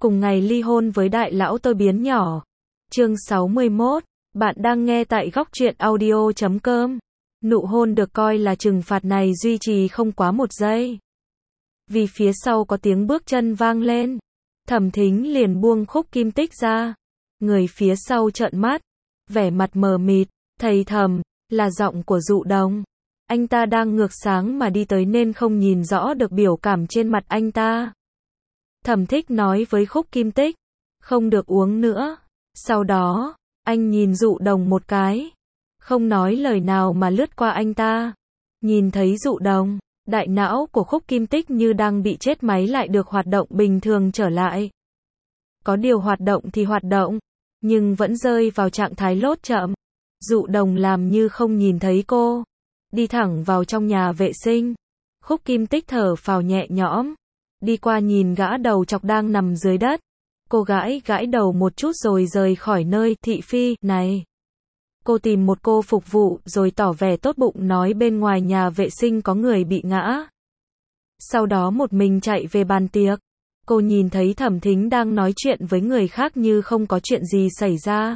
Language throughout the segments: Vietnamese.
cùng ngày ly hôn với đại lão tôi biến nhỏ. Chương 61, bạn đang nghe tại góc truyện audio.com. Nụ hôn được coi là trừng phạt này duy trì không quá 1 giây. Vì phía sau có tiếng bước chân vang lên. Thẩm Thính liền buông Khúc Kim Tích ra. Người phía sau trợn mắt, vẻ mặt mờ mịt, thầy thầm, là giọng của Dụ Đồng. Anh ta đang ngược sáng mà đi tới nên không nhìn rõ được biểu cảm trên mặt anh ta. Thẩm Thích nói với Khúc Kim Tích, không được uống nữa. Sau đó, anh nhìn Dụ Đồng một cái, không nói lời nào mà lướt qua anh ta. Nhìn thấy Dụ Đồng, đại não của Khúc Kim Tích như đang bị chết máy lại được hoạt động bình thường trở lại. Có điều hoạt động thì hoạt động, nhưng vẫn rơi vào trạng thái lốt chậm. Dụ Đồng làm như không nhìn thấy cô, đi thẳng vào trong nhà vệ sinh. Khúc Kim Tích thở phào nhẹ nhõm, đi qua nhìn gã đầu chọc đang nằm dưới đất. Cô gãi gãi đầu một chút rồi rời khỏi nơi thị phi này. Cô tìm một cô phục vụ rồi tỏ vẻ tốt bụng nói bên ngoài nhà vệ sinh có người bị ngã. Sau đó một mình chạy về bàn tiệc. Cô nhìn thấy Thẩm Thính đang nói chuyện với người khác như không có chuyện gì xảy ra.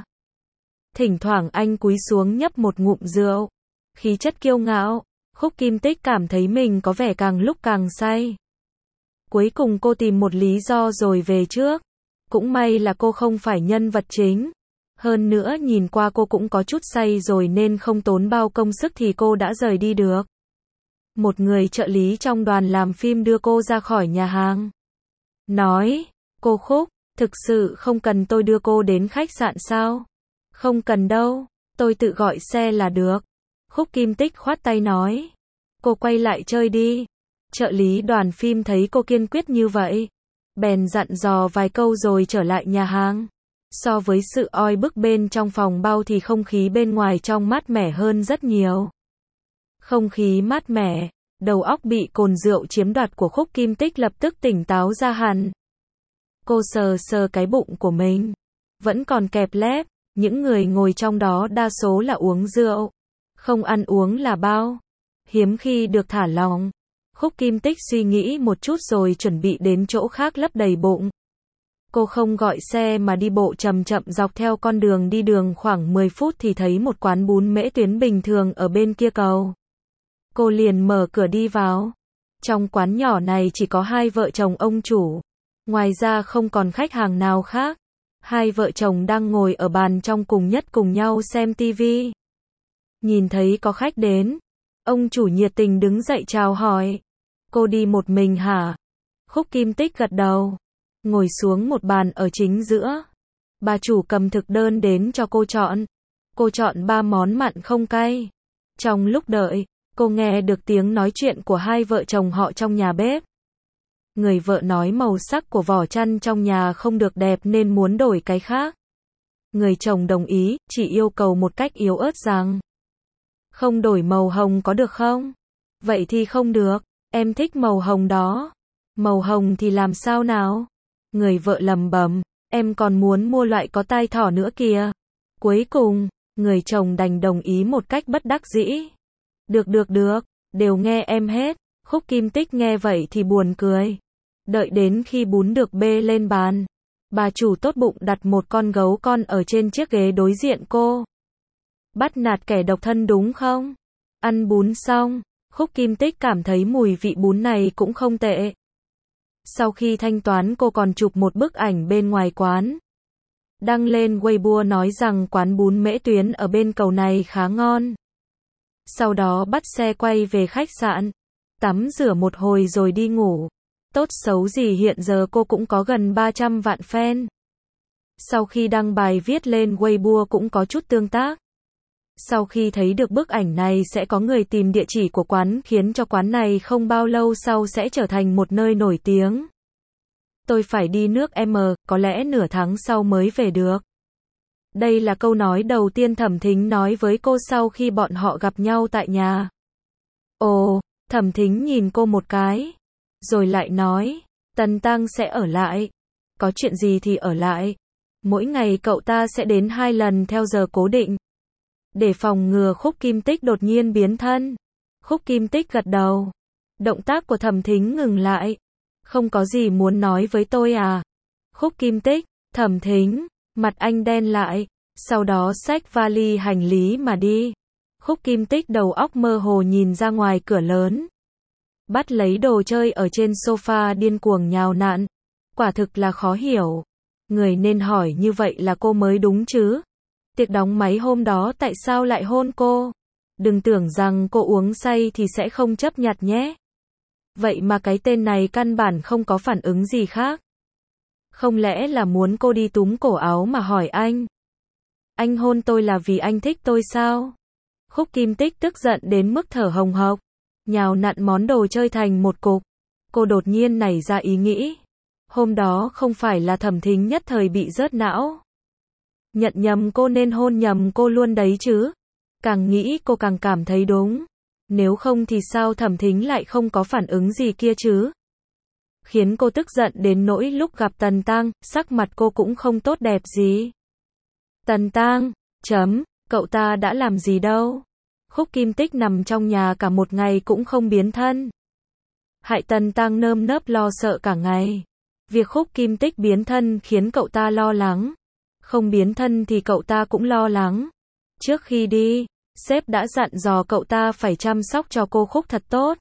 Thỉnh thoảng anh cúi xuống nhấp một ngụm rượu. Khí chất kiêu ngạo, Khúc Kim Tích cảm thấy mình có vẻ càng lúc càng say. Cuối cùng cô tìm một lý do rồi về trước. Cũng may là cô không phải nhân vật chính. Hơn nữa nhìn qua cô cũng có chút say rồi nên không tốn bao công sức thì cô đã rời đi được. Một người trợ lý trong đoàn làm phim đưa cô ra khỏi nhà hàng. Nói, cô Khúc, thực sự không cần tôi đưa cô đến khách sạn sao? Không cần đâu, tôi tự gọi xe là được. Khúc Kim Tích khoát tay nói. Cô quay lại chơi đi. Trợ lý đoàn phim thấy cô kiên quyết như vậy, bèn dặn dò vài câu rồi trở lại nhà hàng. So với sự oi bức bên trong phòng bao thì không khí bên ngoài trong mát mẻ hơn rất nhiều. Không khí mát mẻ, đầu óc bị cồn rượu chiếm đoạt của Khúc Kim Tích lập tức tỉnh táo ra hẳn. Cô sờ sờ cái bụng của mình, vẫn còn kẹp lép. Những người ngồi trong đó đa số là uống rượu, không ăn uống là bao. Hiếm khi được thả lỏng. Khúc Kim Tích suy nghĩ một chút rồi chuẩn bị đến chỗ khác lấp đầy bụng. Cô không gọi xe mà đi bộ chậm chậm dọc theo con đường đi đường khoảng 10 phút thì thấy một quán bún mễ tuyến bình thường ở bên kia cầu. Cô liền mở cửa đi vào. Trong quán nhỏ này chỉ có hai vợ chồng ông chủ. Ngoài ra không còn khách hàng nào khác. Hai vợ chồng đang ngồi ở bàn trong cùng nhau xem tivi. Nhìn thấy có khách đến, ông chủ nhiệt tình đứng dậy chào hỏi. Cô đi một mình hả? Khúc Kim Tích gật đầu, ngồi xuống một bàn ở chính giữa. Bà chủ cầm thực đơn đến cho cô chọn. Cô chọn 3 món mặn không cay. Trong lúc đợi, cô nghe được tiếng nói chuyện của hai vợ chồng họ trong nhà bếp. Người vợ nói màu sắc của vỏ chăn trong nhà không được đẹp nên muốn đổi cái khác. Người chồng đồng ý, chỉ yêu cầu một cách yếu ớt rằng không đổi màu hồng có được không? Vậy thì không được, em thích màu hồng đó. Màu hồng thì làm sao nào? Người vợ lẩm bẩm, em còn muốn mua loại có tai thỏ nữa kìa. Cuối cùng, người chồng đành đồng ý một cách bất đắc dĩ. Được, đều nghe em hết. Khúc Kim Tích nghe vậy thì buồn cười. Đợi đến khi bún được bê lên bàn, bà chủ tốt bụng đặt một con gấu con ở trên chiếc ghế đối diện cô. Bắt nạt kẻ độc thân đúng không? Ăn bún xong, Khúc Kim Tích cảm thấy mùi vị bún này cũng không tệ. Sau khi thanh toán cô còn chụp một bức ảnh bên ngoài quán. Đăng lên Weibo nói rằng quán bún mễ tuyến ở bên cầu này khá ngon. Sau đó bắt xe quay về khách sạn, tắm rửa một hồi rồi đi ngủ. Tốt xấu gì hiện giờ cô cũng có gần 300 vạn fan. Sau khi đăng bài viết lên Weibo cũng có chút tương tác. Sau khi thấy được bức ảnh này sẽ có người tìm địa chỉ của quán khiến cho quán này không bao lâu sau sẽ trở thành một nơi nổi tiếng. Tôi phải đi nước M, có lẽ nửa tháng sau mới về được. Đây là câu nói đầu tiên Thẩm Thính nói với cô sau khi bọn họ gặp nhau tại nhà. Ồ, Thẩm Thính nhìn cô một cái. Rồi lại nói, Tần Tăng sẽ ở lại. Có chuyện gì thì ở lại. Mỗi ngày cậu ta sẽ đến 2 lần theo giờ cố định. Để phòng ngừa Khúc Kim Tích đột nhiên biến thân. Khúc Kim Tích gật đầu. Động tác của Thẩm Thính ngừng lại. Không có gì muốn nói với tôi à? Khúc Kim Tích, Thẩm Thính, mặt anh đen lại, sau đó xách vali hành lý mà đi. Khúc Kim Tích đầu óc mơ hồ nhìn ra ngoài cửa lớn. Bắt lấy đồ chơi ở trên sofa điên cuồng nhào nặn. Quả thực là khó hiểu. Người nên hỏi như vậy là cô mới đúng chứ. Tiệc đóng máy hôm đó tại sao lại hôn cô? Đừng tưởng rằng cô uống say thì sẽ không chấp nhặt nhé. Vậy mà cái tên này căn bản không có phản ứng gì khác. Không lẽ là muốn cô đi túm cổ áo mà hỏi anh? Anh hôn tôi là vì anh thích tôi sao? Khúc Kim Tích tức giận đến mức thở hồng hộc, nhào nặn món đồ chơi thành một cục. Cô đột nhiên nảy ra ý nghĩ. Hôm đó không phải là Thẩm Thính nhất thời bị rớt não. Nhận nhầm cô nên hôn nhầm cô luôn đấy chứ. Càng nghĩ cô càng cảm thấy đúng. Nếu không thì sao Thẩm Thính lại không có phản ứng gì kia chứ? Khiến cô tức giận đến nỗi lúc gặp Tần Tăng, sắc mặt cô cũng không tốt đẹp gì. Tần Tăng, cậu ta đã làm gì đâu? Khúc Kim Tích nằm trong nhà cả một ngày cũng không biến thân. Hại Tần Tăng nơm nớp lo sợ cả ngày. Việc Khúc Kim Tích biến thân khiến cậu ta lo lắng. Không biến thân thì cậu ta cũng lo lắng. Trước khi đi, sếp đã dặn dò cậu ta phải chăm sóc cho cô Khúc thật tốt.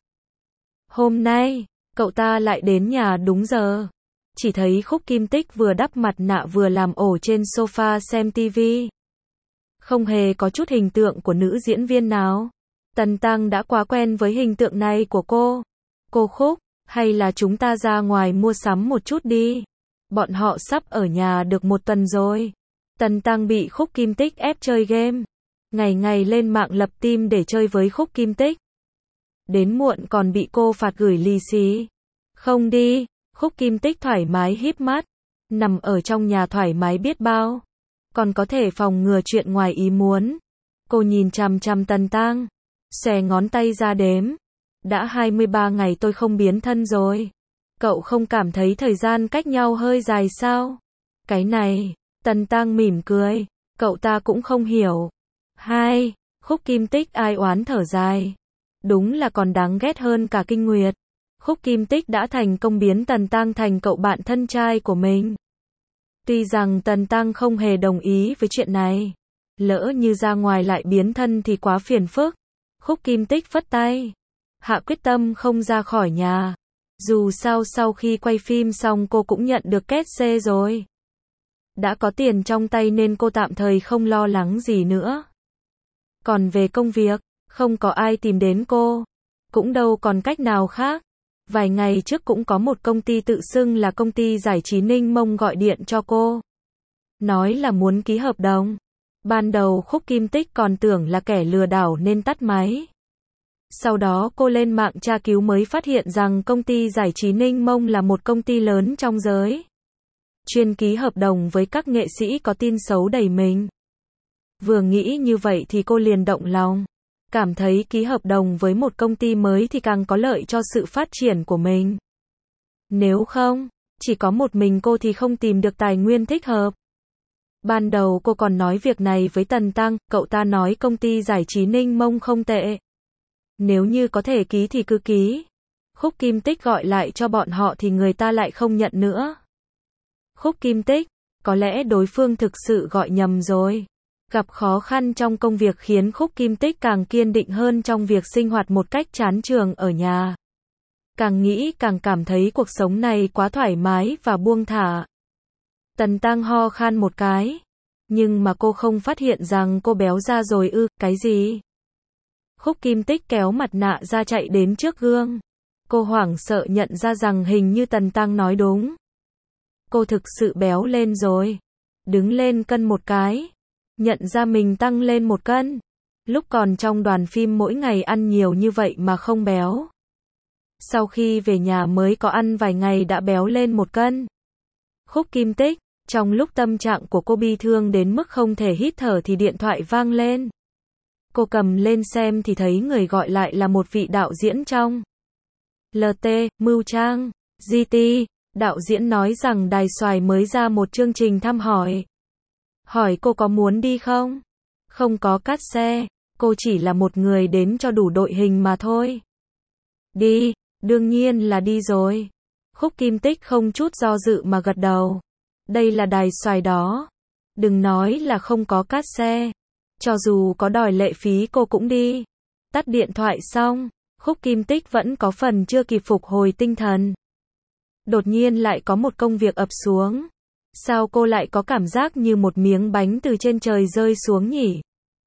Hôm nay, cậu ta lại đến nhà đúng giờ. Chỉ thấy Khúc Kim Tích vừa đắp mặt nạ vừa làm ổ trên sofa xem tivi. Không hề có chút hình tượng của nữ diễn viên nào. Tần Tăng đã quá quen với hình tượng này của cô. Cô Khúc, hay là chúng ta ra ngoài mua sắm một chút đi. Bọn họ sắp ở nhà được một tuần rồi. Tần Tăng bị Khúc Kim Tích ép chơi game. Ngày ngày lên mạng lập team để chơi với Khúc Kim Tích. Đến muộn còn bị cô phạt gửi lì xì. Không đi, Khúc Kim Tích thoải mái híp mắt. Nằm ở trong nhà thoải mái biết bao. Còn có thể phòng ngừa chuyện ngoài ý muốn. Cô nhìn chằm chằm Tần Tăng. Xòe ngón tay ra đếm. Đã 23 ngày tôi không biến thân rồi. Cậu không cảm thấy thời gian cách nhau hơi dài sao? Cái này, Tần Tăng mỉm cười. Cậu ta cũng không hiểu. Khúc Kim Tích ai oán thở dài. Đúng là còn đáng ghét hơn cả Kinh Nguyệt. Khúc Kim Tích đã thành công biến Tần Tăng thành cậu bạn thân trai của mình. Tuy rằng Tần Tăng không hề đồng ý với chuyện này. Lỡ như ra ngoài lại biến thân thì quá phiền phức. Khúc Kim Tích phất tay. Hạ quyết tâm không ra khỏi nhà. Dù sao sau khi quay phim xong cô cũng nhận được két xê rồi. Đã có tiền trong tay nên cô tạm thời không lo lắng gì nữa. Còn về công việc, không có ai tìm đến cô. Cũng đâu còn cách nào khác. Vài ngày trước cũng có một công ty tự xưng là công ty giải trí Ninh Mông gọi điện cho cô. Nói là muốn ký hợp đồng. Ban đầu Khúc Kim Tích còn tưởng là kẻ lừa đảo nên tắt máy. Sau đó cô lên mạng tra cứu mới phát hiện rằng công ty giải trí Ninh Mông là một công ty lớn trong giới. Chuyên ký hợp đồng với các nghệ sĩ có tin xấu đầy mình. Vừa nghĩ như vậy thì cô liền động lòng. Cảm thấy ký hợp đồng với một công ty mới thì càng có lợi cho sự phát triển của mình. Nếu không, chỉ có một mình cô thì không tìm được tài nguyên thích hợp. Ban đầu cô còn nói việc này với Tần Tăng, cậu ta nói công ty giải trí Ninh Mông không tệ. Nếu như có thể ký thì cứ ký. Khúc Kim Tích gọi lại cho bọn họ thì người ta lại không nhận nữa. Khúc Kim Tích, có lẽ đối phương thực sự gọi nhầm rồi. Gặp khó khăn trong công việc khiến Khúc Kim Tích càng kiên định hơn trong việc sinh hoạt một cách chán chường ở nhà. Càng nghĩ càng cảm thấy cuộc sống này quá thoải mái và buông thả. Tần Tăng ho khan một cái. Nhưng mà cô không phát hiện rằng cô béo ra rồi ư, cái gì? Khúc Kim Tích kéo mặt nạ ra chạy đến trước gương. Cô hoảng sợ nhận ra rằng hình như Tần Tăng nói đúng. Cô thực sự béo lên rồi. Đứng lên cân một cái. Nhận ra mình tăng lên 1 cân. Lúc còn trong đoàn phim mỗi ngày ăn nhiều như vậy mà không béo. Sau khi về nhà mới có ăn vài ngày đã béo lên 1 cân. Khúc Kim Tích, trong lúc tâm trạng của cô bi thương đến mức không thể hít thở thì điện thoại vang lên. Cô cầm lên xem thì thấy người gọi lại là một vị đạo diễn trong LT, Mưu Trang, GT. Đạo diễn nói rằng Đài Xoài mới ra một chương trình thăm hỏi. Hỏi cô có muốn đi không? Không có cát xe, cô chỉ là một người đến cho đủ đội hình mà thôi. Đi, đương nhiên là đi rồi. Khúc Kim Tích không chút do dự mà gật đầu. Đây là đài xoài đó. Đừng nói là không có cát xe. Cho dù có đòi lệ phí cô cũng đi. Tắt điện thoại xong, Khúc Kim Tích vẫn có phần chưa kịp phục hồi tinh thần. Đột nhiên lại có một công việc ập xuống. Sao cô lại có cảm giác như một miếng bánh từ trên trời rơi xuống nhỉ?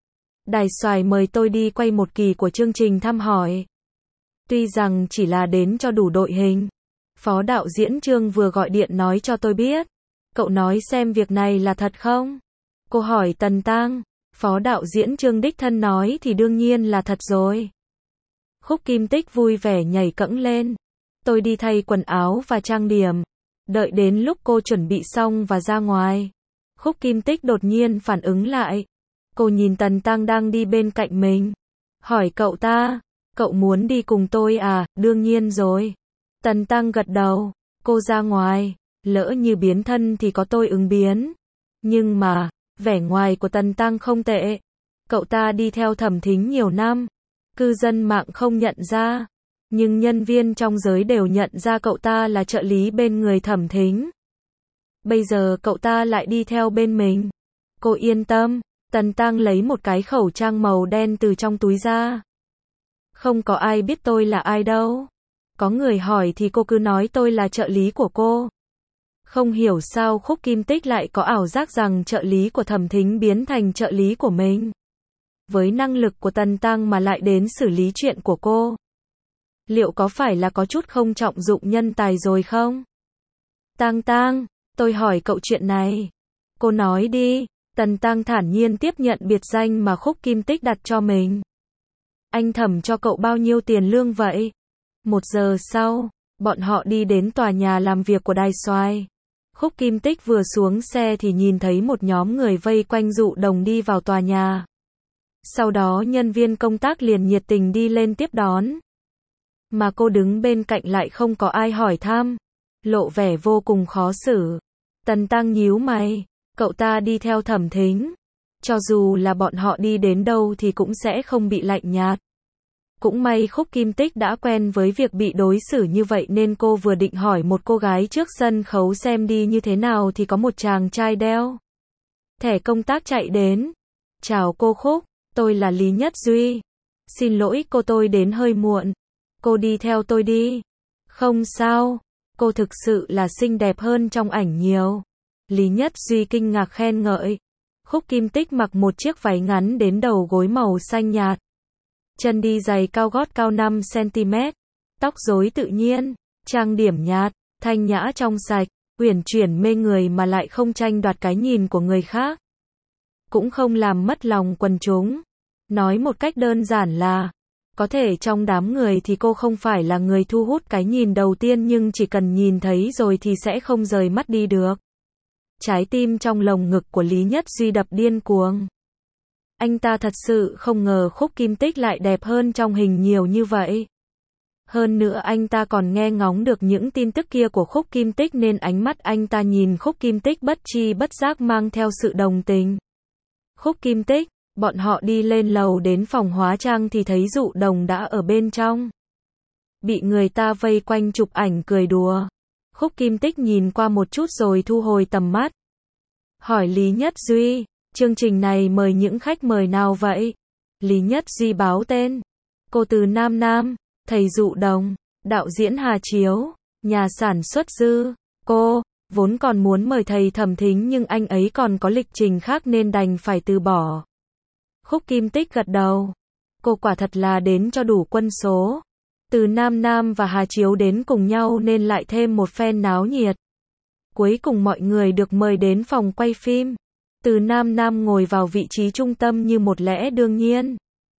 Đài xoài mời tôi đi quay một kỳ của chương trình thăm hỏi. Tuy rằng chỉ là đến cho đủ đội hình. Phó đạo diễn Trương vừa gọi điện nói cho tôi biết. Cậu nói xem việc này là thật không? Cô hỏi Tần Tang. Phó đạo diễn Trương đích thân nói thì đương nhiên là thật rồi. Khúc Kim Tích vui vẻ nhảy cẫng lên. Tôi đi thay quần áo và trang điểm. Đợi đến lúc cô chuẩn bị xong và ra ngoài. Khúc Kim Tích đột nhiên phản ứng lại. Cô nhìn Tần Tang đang đi bên cạnh mình. Hỏi cậu ta, cậu muốn đi cùng tôi à? Đương nhiên rồi. Tần Tang gật đầu. Cô ra ngoài, lỡ như biến thân thì có tôi ứng biến. Nhưng mà, vẻ ngoài của Tần Tang không tệ. Cậu ta đi theo Thẩm Thính nhiều năm. Cư dân mạng không nhận ra. Nhưng nhân viên trong giới đều nhận ra cậu ta là trợ lý bên người Thẩm Thính. Bây giờ cậu ta lại đi theo bên mình. Cô yên tâm. Tần Tang lấy một cái khẩu trang màu đen từ trong túi ra. Không có ai biết tôi là ai đâu. Có người hỏi thì cô cứ nói tôi là trợ lý của cô. Không hiểu sao Khúc Kim Tích lại có ảo giác rằng trợ lý của Thẩm Thính biến thành trợ lý của mình. Với năng lực của Tần Tang mà lại đến xử lý chuyện của cô. Liệu có phải là có chút không trọng dụng nhân tài rồi không? Tang Tang, tôi hỏi cậu chuyện này. Cô nói đi. Tần Tang thản nhiên tiếp nhận biệt danh mà Khúc Kim Tích đặt cho mình. Anh Thẩm cho cậu bao nhiêu tiền lương vậy? 1 giờ sau, bọn họ đi đến tòa nhà làm việc của Đài Xoài. Khúc Kim Tích vừa xuống xe thì nhìn thấy một nhóm người vây quanh Dụ Đồng đi vào tòa nhà. Sau đó nhân viên công tác liền nhiệt tình đi lên tiếp đón. Mà cô đứng bên cạnh lại không có ai hỏi thăm. Lộ vẻ vô cùng khó xử. Tần Tang nhíu mày. Cậu ta đi theo Thẩm Thính. Cho dù là bọn họ đi đến đâu thì cũng sẽ không bị lạnh nhạt. Cũng may Khúc Kim Tích đã quen với việc bị đối xử như vậy nên cô vừa định hỏi một cô gái trước sân khấu xem đi như thế nào thì có một chàng trai đeo thẻ công tác chạy đến. Chào cô Khúc, tôi là Lý Nhất Duy. Xin lỗi cô, tôi đến hơi muộn. Cô đi theo tôi đi. Không sao, cô thực sự là xinh đẹp hơn trong ảnh nhiều. Lý Nhất Duy kinh ngạc khen ngợi. Khúc Kim Tích mặc một chiếc váy ngắn đến đầu gối màu xanh nhạt. Chân đi giày cao gót cao 5 cm. Tóc rối tự nhiên, trang điểm nhạt, thanh nhã trong sạch, uyển chuyển mê người mà lại không tranh đoạt cái nhìn của người khác. Cũng không làm mất lòng quần chúng. Nói một cách đơn giản là, có thể trong đám người thì cô không phải là người thu hút cái nhìn đầu tiên nhưng chỉ cần nhìn thấy rồi thì sẽ không rời mắt đi được. Trái tim trong lồng ngực của Lý Nhất Duy đập điên cuồng. Anh ta thật sự không ngờ Khúc Kim Tích lại đẹp hơn trong hình nhiều như vậy. Hơn nữa anh ta còn nghe ngóng được những tin tức kia của Khúc Kim Tích nên ánh mắt anh ta nhìn Khúc Kim Tích bất tri bất giác mang theo sự đồng tình. Khúc Kim Tích, bọn họ đi lên lầu đến phòng hóa trang thì thấy Dụ Đồng đã ở bên trong. Bị người ta vây quanh chụp ảnh cười đùa. Khúc Kim Tích nhìn qua một chút rồi thu hồi tầm mắt. Hỏi Lý Nhất Duy, chương trình này mời những khách mời nào vậy? Lý Nhất Duy báo tên. Cô Từ Nam Nam, thầy Dụ Đồng, đạo diễn Hà Chiếu, nhà sản xuất Dư. Cô, vốn còn muốn mời thầy Thẩm Thính nhưng anh ấy còn có lịch trình khác nên đành phải từ bỏ. Khúc Kim Tích gật đầu. Cô quả thật là đến cho đủ quân số. Từ Nam Nam và Hà Chiếu đến cùng nhau nên lại thêm một phen náo nhiệt. Cuối cùng mọi người được mời đến phòng quay phim. Từ Nam Nam ngồi vào vị trí trung tâm như một lẽ đương nhiên.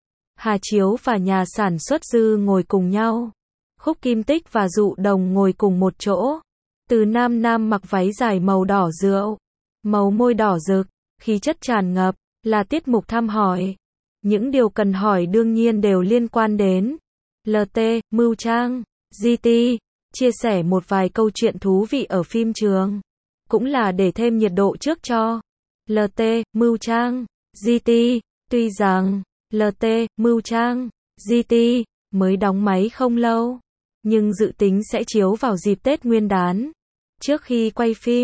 Hà Chiếu và nhà sản xuất Dư ngồi cùng nhau. Khúc Kim Tích và Dụ Đồng ngồi cùng một chỗ. Từ Nam Nam mặc váy dài màu đỏ rượu, màu môi đỏ rực, khí chất tràn ngập, là tiết mục thăm hỏi. Những điều cần hỏi đương nhiên đều liên quan đến LT, Mưu Trang, GT, chia sẻ một vài câu chuyện thú vị ở phim trường. Cũng là để thêm nhiệt độ trước cho LT, Mưu Trang, GT. Tuy rằng LT, Mưu Trang, GT mới đóng máy không lâu, nhưng dự tính sẽ chiếu vào dịp Tết Nguyên đán. Trước khi quay phim,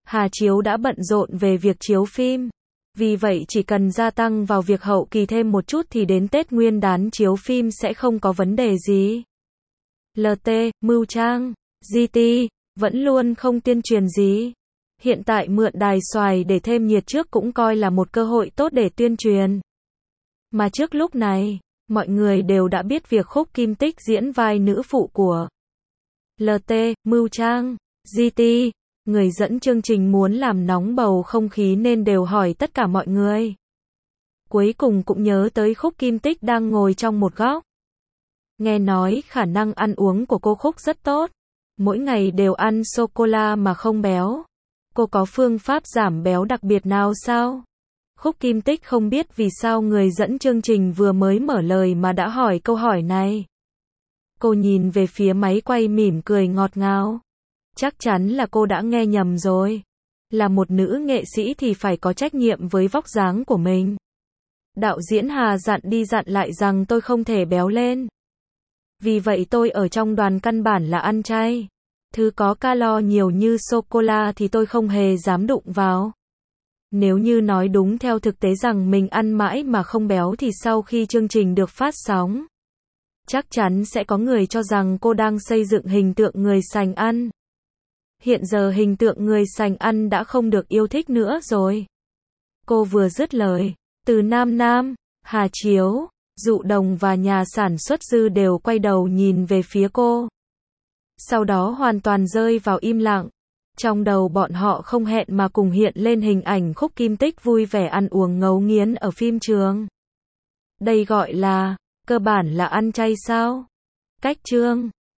Hà Chiếu đã bận rộn về việc chiếu phim. Vì vậy chỉ cần gia tăng vào việc hậu kỳ thêm một chút thì đến Tết Nguyên đán chiếu phim sẽ không có vấn đề gì. LT, Mưu Trang, GT, vẫn luôn không tuyên truyền gì. Hiện tại mượn đài xoài để thêm nhiệt trước cũng coi là một cơ hội tốt để tuyên truyền. Mà trước lúc này, mọi người đều đã biết việc Khúc Kim Tích diễn vai nữ phụ của LT, Mưu Trang, GT. Người dẫn chương trình muốn làm nóng bầu không khí nên đều hỏi tất cả mọi người. Cuối cùng cũng nhớ tới Khúc Kim Tích đang ngồi trong một góc. Nghe nói khả năng ăn uống của cô Khúc rất tốt. Mỗi ngày đều ăn sô-cô-la mà không béo. Cô có phương pháp giảm béo đặc biệt nào sao? Khúc Kim Tích không biết vì sao người dẫn chương trình vừa mới mở lời mà đã hỏi câu hỏi này. Cô nhìn về phía máy quay mỉm cười ngọt ngào. Chắc chắn là cô đã nghe nhầm rồi. Là một nữ nghệ sĩ thì phải có trách nhiệm với vóc dáng của mình. Đạo diễn Hà dặn đi dặn lại rằng tôi không thể béo lên. Vì vậy tôi ở trong đoàn căn bản là ăn chay. Thứ có calo nhiều như sô-cô-la thì tôi không hề dám đụng vào. Nếu như nói đúng theo thực tế rằng mình ăn mãi mà không béo thì sau khi chương trình được phát sóng, chắc chắn sẽ có người cho rằng cô đang xây dựng hình tượng người sành ăn. Hiện giờ hình tượng người sành ăn đã không được yêu thích nữa rồi. Cô vừa dứt lời, từ Nam, Hà Chiếu, Dụ Đồng và nhà sản xuất Dư đều quay đầu nhìn về phía cô. Sau đó hoàn toàn rơi vào im lặng. Trong đầu bọn họ không hẹn mà cùng hiện lên hình ảnh Khúc Kim Tích vui vẻ ăn uống ngấu nghiến ở phim trường. Đây gọi là, cơ bản là ăn chay sao? Cách chương